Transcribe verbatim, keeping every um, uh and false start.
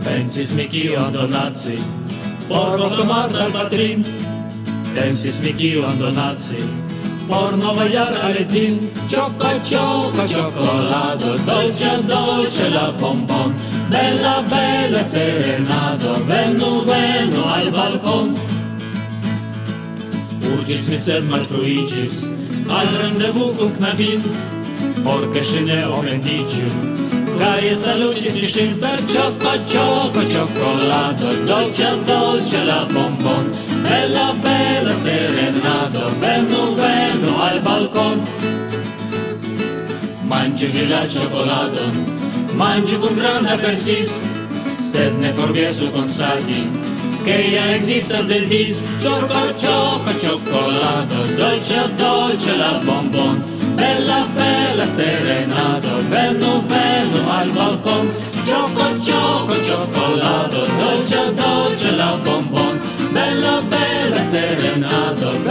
Pensi smichio donazzi, porno Marta al patrin. Pensi smichio donazzi, porno vaiar alezin. Ciocco ciocco cioccolato, dolce dolce la pompon. Bella bella serenato, venu venu al balcon. Fugis mi sed malfruigis, al rendezvous cum knabin. Porche și ne ofendiciu, cae salutis mi shin per ciocco ciocco cioccolato, dolce dolce la bombon. Bella bella serenato, venu venu al balcon. Mangi la cioccolato, mangi cum grande persist, sed ne forgesu consati, che ja existas del dis. Ciocco ciocco cioccolato, dolce dolce la bombon. Bella bella serenato, venu venu al balcon. Ciocco ciocco cioccolato, dolce dolce la bombon. Bella bella serenato.